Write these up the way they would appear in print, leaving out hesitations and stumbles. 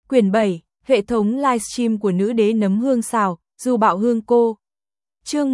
Quyển 7, hệ thống livestream của nữ đế nấm hương xào, Du Bạo Hương cô. Chương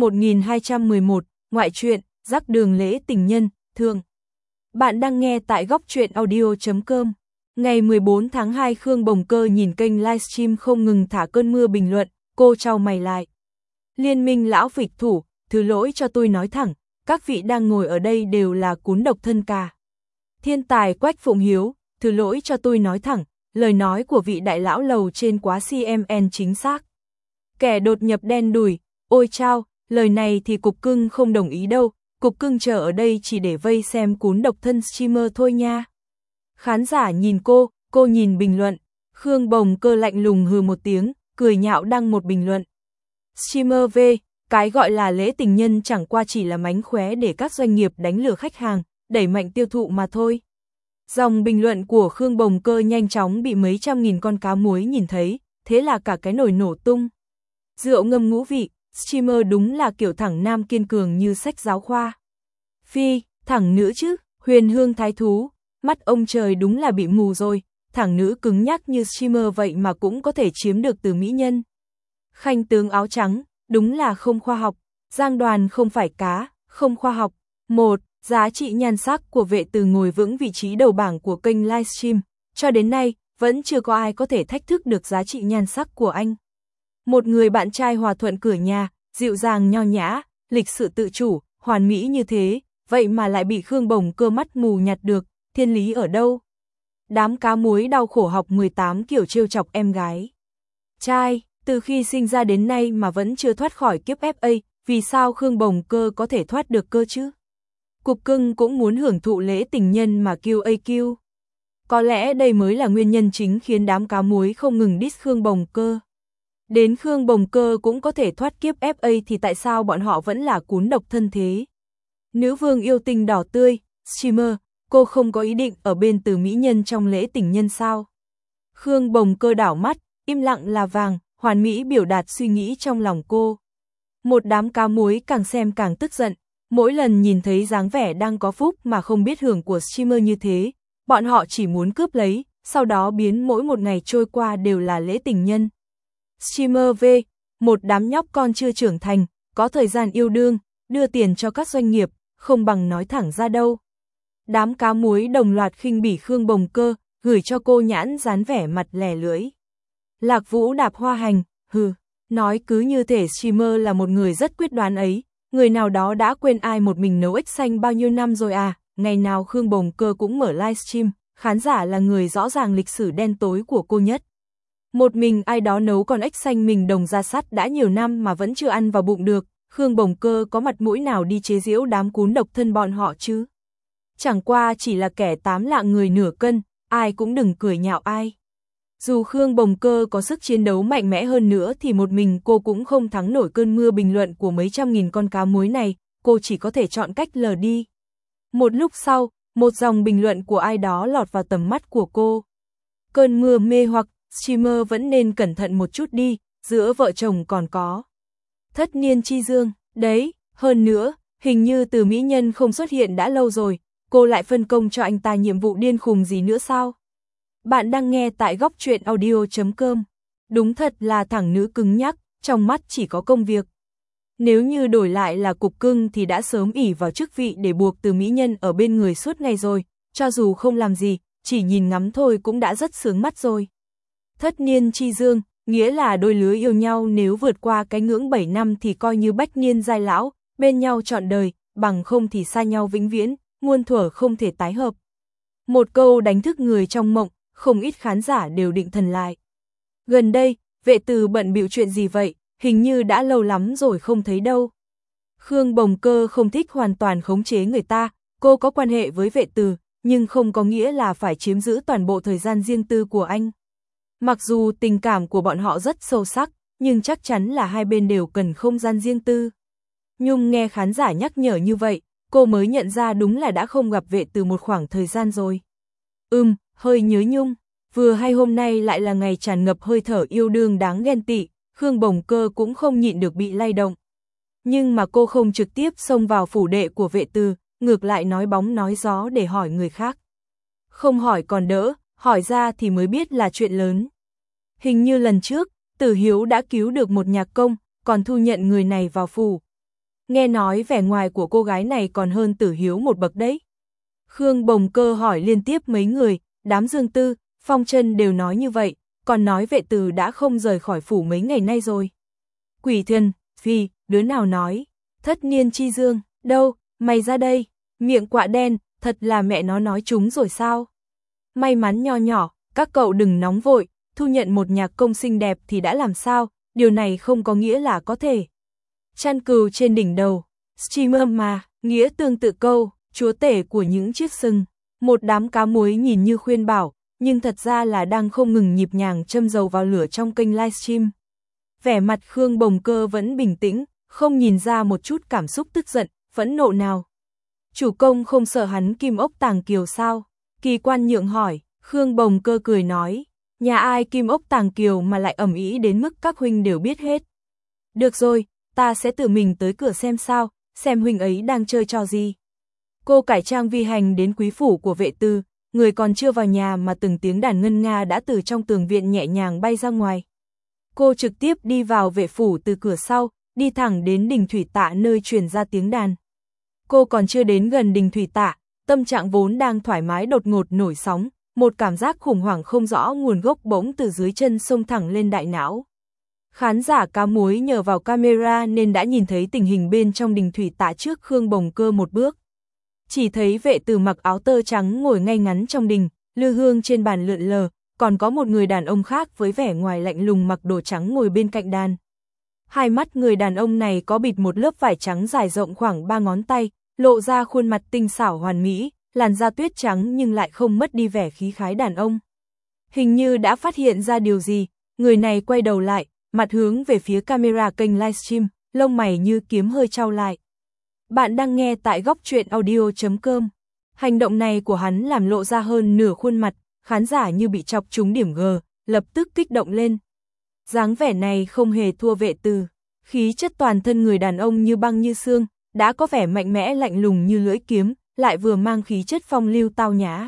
1211, ngoại truyện, rắc đường lễ tình nhân, thương. Bạn đang nghe tại góc truyện audio.com. Ngày 14 tháng 2 Khương Bồng Cơ nhìn kênh livestream không ngừng thả cơn mưa bình luận, cô chau mày lại. Liên minh lão phịch thủ, thứ lỗi cho tôi nói thẳng, các vị đang ngồi ở đây đều là cún độc thân cả. Thiên tài Quách Phụng Hiếu, thứ lỗi cho tôi nói thẳng, lời nói của vị đại lão lầu trên quá CMN chính xác. Kẻ đột nhập đen đủi, ôi chao, lời này thì cục cưng không đồng ý đâu, cục cưng chờ ở đây chỉ để vây xem cún độc thân streamer thôi nha. Khán giả nhìn cô nhìn bình luận, Khương Bồng Cơ lạnh lùng hừ một tiếng, cười nhạo đăng một bình luận. Streamer V, cái gọi là lễ tình nhân chẳng qua chỉ là mánh khóe để các doanh nghiệp đánh lừa khách hàng, đẩy mạnh tiêu thụ mà thôi. Dòng bình luận của Khương Bồng Cơ nhanh chóng bị mấy trăm nghìn con cá muối nhìn thấy, thế là cả cái nồi nổ tung. Rượu ngâm ngũ vị, streamer đúng là kiểu thẳng nam kiên cường như sách giáo khoa. Phi, thẳng nữ chứ, huyền hương thái thú, mắt ông trời đúng là bị mù rồi, thẳng nữ cứng nhắc như streamer vậy mà cũng có thể chiếm được từ mỹ nhân. Khanh tướng áo trắng, đúng là không khoa học, Giang Đoàn không phải cá, không khoa học. 1. Giá trị nhan sắc của Vệ Từ ngồi vững vị trí đầu bảng của kênh livestream, cho đến nay, vẫn chưa có ai có thể thách thức được giá trị nhan sắc của anh. Một người bạn trai hòa thuận cửa nhà, dịu dàng nho nhã, lịch sự tự chủ, hoàn mỹ như thế, vậy mà lại bị Khương Bồng Cơ mắt mù nhặt được, thiên lý ở đâu? Đám cá muối đau khổ học 18 kiểu trêu chọc em gái. Trai, từ khi sinh ra đến nay mà vẫn chưa thoát khỏi kiếp FA, vì sao Khương Bồng Cơ có thể thoát được cơ chứ? Cục cưng cũng muốn hưởng thụ lễ tình nhân mà QAQ. Có lẽ đây mới là nguyên nhân chính khiến đám cá muối không ngừng diss Khương Bồng Cơ. Đến Khương Bồng Cơ cũng có thể thoát kiếp FA thì tại sao bọn họ vẫn là cún độc thân thế? Nữ vương yêu tinh đỏ tươi, streamer, cô không có ý định ở bên từ mỹ nhân trong lễ tình nhân sao? Khương Bồng Cơ đảo mắt, im lặng là vàng, hoàn mỹ biểu đạt suy nghĩ trong lòng cô. Một đám cá muối càng xem càng tức giận. Mỗi lần nhìn thấy dáng vẻ đang có phúc mà không biết hưởng của streamer như thế, bọn họ chỉ muốn cướp lấy, sau đó biến mỗi một ngày trôi qua đều là lễ tình nhân. Streamer V, một đám nhóc con chưa trưởng thành, có thời gian yêu đương, đưa tiền cho các doanh nghiệp, không bằng nói thẳng ra đâu. Đám cá muối đồng loạt khinh bỉ Khương Bồng Cơ, gửi cho cô nhãn dán vẻ mặt lẻ lưỡi. Lạc Vũ đạp hoa hành, nói cứ như thể streamer là một người rất quyết đoán ấy. Người nào đó đã quên ai một mình nấu ếch xanh bao nhiêu năm rồi à, ngày nào Khương Bồng Cơ cũng mở livestream, khán giả là người rõ ràng lịch sử đen tối của cô nhất. Một mình ai đó nấu con ếch xanh mình đồng ra sắt đã nhiều năm mà vẫn chưa ăn vào bụng được, Khương Bồng Cơ có mặt mũi nào đi chế giễu đám cún độc thân bọn họ chứ? Chẳng qua chỉ là kẻ tám lạng người nửa cân, ai cũng đừng cười nhạo ai. Dù Khương Bồng Cơ có sức chiến đấu mạnh mẽ hơn nữa thì một mình cô cũng không thắng nổi cơn mưa bình luận của mấy trăm nghìn con cá muối này, cô chỉ có thể chọn cách lờ đi. Một lúc sau, một dòng bình luận của ai đó lọt vào tầm mắt của cô. Cơn mưa mê hoặc, streamer vẫn nên cẩn thận một chút đi, giữa vợ chồng còn có thất niên chi dương, đấy, hơn nữa, hình như từ mỹ nhân không xuất hiện đã lâu rồi, cô lại phân công cho anh ta nhiệm vụ điên khùng gì nữa sao? Bạn đang nghe tại góc truyện audio.com. Đúng thật là thẳng nữ cứng nhắc, trong mắt chỉ có công việc. Nếu như đổi lại là cục cưng thì đã sớm ỷ vào chức vị để buộc từ mỹ nhân ở bên người suốt ngày rồi, cho dù không làm gì, chỉ nhìn ngắm thôi cũng đã rất sướng mắt rồi. Thất niên chi dương, nghĩa là đôi lứa yêu nhau nếu vượt qua cái ngưỡng 7 năm thì coi như bách niên giai lão, bên nhau trọn đời, bằng không thì xa nhau vĩnh viễn, muôn thuở không thể tái hợp. Một câu đánh thức người trong mộng. Không ít khán giả đều định thần lại. Gần đây, Vệ Từ bận bịu chuyện gì vậy, hình như đã lâu lắm rồi không thấy đâu. Khương Bồng Cơ không thích hoàn toàn khống chế người ta, cô có quan hệ với Vệ Từ, nhưng không có nghĩa là phải chiếm giữ toàn bộ thời gian riêng tư của anh. Mặc dù tình cảm của bọn họ rất sâu sắc, nhưng chắc chắn là hai bên đều cần không gian riêng tư. Nhung nghe khán giả nhắc nhở như vậy, cô mới nhận ra đúng là đã không gặp Vệ Từ một khoảng thời gian rồi. Hơi nhớ Nhung, vừa hay hôm nay lại là ngày tràn ngập hơi thở yêu đương đáng ghen tị, Khương Bồng Cơ cũng không nhịn được bị lay động. Nhưng mà cô không trực tiếp xông vào phủ đệ của Vệ Từ, ngược lại nói bóng nói gió để hỏi người khác. Không hỏi còn đỡ, hỏi ra thì mới biết là chuyện lớn. Hình như lần trước, Tử Hiếu đã cứu được một nhạc công, còn thu nhận người này vào phủ. Nghe nói vẻ ngoài của cô gái này còn hơn Tử Hiếu một bậc đấy. Khương Bồng Cơ hỏi liên tiếp mấy người, đám Dương Tư, Phong Trân đều nói như vậy, còn nói Vệ Từ đã không rời khỏi phủ mấy ngày nay rồi. Quỷ thần, phi, đứa nào nói, Thất Niên Chi Dương, đâu, mày ra đây, miệng quạ đen, thật là mẹ nó nói chúng rồi sao? May mắn nho nhỏ, các cậu đừng nóng vội, thu nhận một nhạc công xinh đẹp thì đã làm sao, điều này không có nghĩa là có thể. Chăn cừu trên đỉnh đầu, streamer mà, nghĩa tương tự câu, chúa tể của những chiếc sừng. Một đám cá muối nhìn như khuyên bảo, nhưng thật ra là đang không ngừng nhịp nhàng châm dầu vào lửa trong kênh livestream. Vẻ mặt Khương Bồng Cơ vẫn bình tĩnh, không nhìn ra một chút cảm xúc tức giận, phẫn nộ nào. Chủ công không sợ hắn kim ốc tàng kiều sao? Kỳ Quan Nhượng hỏi, Khương Bồng Cơ cười nói, nhà ai kim ốc tàng kiều mà lại ầm ĩ đến mức các huynh đều biết hết. Được rồi, ta sẽ tự mình tới cửa xem sao, xem huynh ấy đang chơi trò gì. Cô cải trang vi hành đến quý phủ của Vệ Từ, người còn chưa vào nhà mà từng tiếng đàn ngân nga đã từ trong tường viện nhẹ nhàng bay ra ngoài. Cô trực tiếp đi vào vệ phủ từ cửa sau, đi thẳng đến đình thủy tạ nơi truyền ra tiếng đàn. Cô còn chưa đến gần đình thủy tạ, tâm trạng vốn đang thoải mái đột ngột nổi sóng, một cảm giác khủng hoảng không rõ nguồn gốc bỗng từ dưới chân xông thẳng lên đại não. Khán giả cá muối nhờ vào camera nên đã nhìn thấy tình hình bên trong đình thủy tạ trước Khương Bồng Cơ một bước. Chỉ thấy Vệ Từ mặc áo tơ trắng ngồi ngay ngắn trong đình, lư hương trên bàn lượn lờ, còn có một người đàn ông khác với vẻ ngoài lạnh lùng mặc đồ trắng ngồi bên cạnh đàn. Hai mắt người đàn ông này có bịt một lớp vải trắng dài rộng khoảng 3 ngón tay, lộ ra khuôn mặt tinh xảo hoàn mỹ, làn da tuyết trắng nhưng lại không mất đi vẻ khí khái đàn ông. Hình như đã phát hiện ra điều gì, người này quay đầu lại, mặt hướng về phía camera kênh livestream, lông mày như kiếm hơi chau lại. Bạn đang nghe tại góc truyện audio.com. Hành động này của hắn làm lộ ra hơn nửa khuôn mặt, khán giả như bị chọc trúng điểm G, lập tức kích động lên. Dáng vẻ này không hề thua Vệ Từ, khí chất toàn thân người đàn ông như băng như xương, đã có vẻ mạnh mẽ lạnh lùng như lưỡi kiếm, lại vừa mang khí chất phong lưu tao nhã.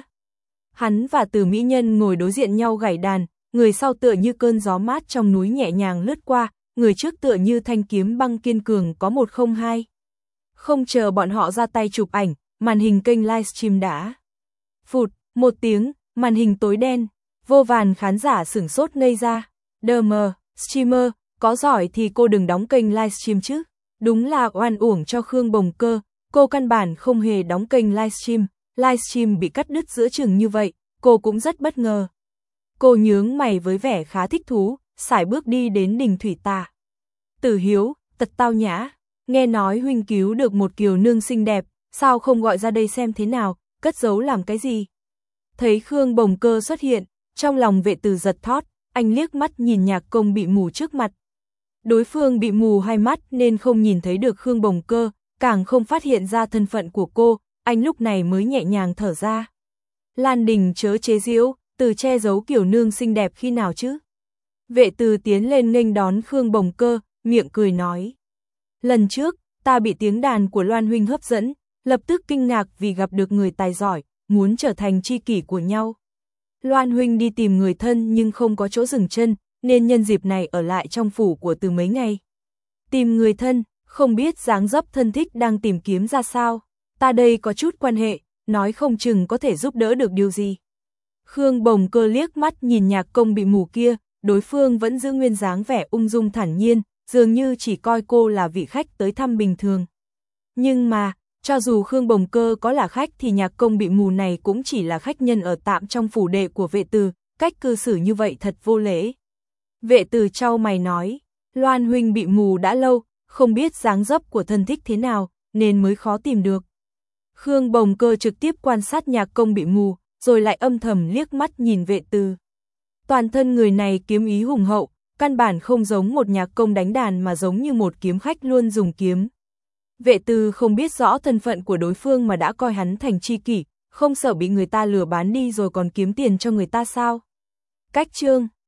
Hắn và Từ mỹ nhân ngồi đối diện nhau gảy đàn, người sau tựa như cơn gió mát trong núi nhẹ nhàng lướt qua, người trước tựa như thanh kiếm băng kiên cường có 102. Không chờ bọn họ ra tay chụp ảnh, màn hình kênh livestream đã phụt, một tiếng, màn hình tối đen, vô vàn khán giả sửng sốt ngây ra. Đờ mờ, streamer, có giỏi thì cô đừng đóng kênh livestream chứ. Đúng là oan uổng cho Khương Bồng Cơ, cô căn bản không hề đóng kênh livestream bị cắt đứt giữa chừng như vậy, cô cũng rất bất ngờ. Cô nhướng mày với vẻ khá thích thú, sải bước đi đến đình thủy tạ. Tử Hiếu, tật tao nhã, nghe nói huynh cứu được một kiều nương xinh đẹp, sao không gọi ra đây xem thế nào, cất giấu làm cái gì? Thấy Khương Bồng Cơ xuất hiện, trong lòng Vệ Từ giật thót, anh liếc mắt nhìn nhạc công bị mù trước mặt. Đối phương bị mù hai mắt nên không nhìn thấy được Khương Bồng Cơ, càng không phát hiện ra thân phận của cô, anh lúc này mới nhẹ nhàng thở ra. Lan Đình chớ chế giễu, Từ che giấu kiểu nương xinh đẹp khi nào chứ? Vệ Từ tiến lên nghênh đón Khương Bồng Cơ, miệng cười nói. Lần trước, ta bị tiếng đàn của Loan huynh hấp dẫn, lập tức kinh ngạc vì gặp được người tài giỏi, muốn trở thành tri kỷ của nhau. Loan huynh đi tìm người thân nhưng không có chỗ dừng chân, nên nhân dịp này ở lại trong phủ của Từ mấy ngày. Tìm người thân, không biết dáng dấp thân thích đang tìm kiếm ra sao. Ta đây có chút quan hệ, nói không chừng có thể giúp đỡ được điều gì. Khương Bồng Cơ liếc mắt nhìn nhạc công bị mù kia, đối phương vẫn giữ nguyên dáng vẻ ung dung thản nhiên, dường như chỉ coi cô là vị khách tới thăm bình thường. Nhưng mà, cho dù Khương Bồng Cơ có là khách thì nhạc công bị mù này cũng chỉ là khách nhân ở tạm trong phủ đệ của Vệ Từ, cách cư xử như vậy thật vô lễ. Vệ Từ chau mày nói, Loan huynh bị mù đã lâu, không biết dáng dấp của thân thích thế nào, nên mới khó tìm được. Khương Bồng Cơ trực tiếp quan sát nhạc công bị mù, rồi lại âm thầm liếc mắt nhìn Vệ Từ. Toàn thân người này kiếm ý hùng hậu, căn bản không giống một nhạc công đánh đàn mà giống như một kiếm khách luôn dùng kiếm. Vệ Từ không biết rõ thân phận của đối phương mà đã coi hắn thành tri kỷ, không sợ bị người ta lừa bán đi rồi còn kiếm tiền cho người ta sao? Cách chương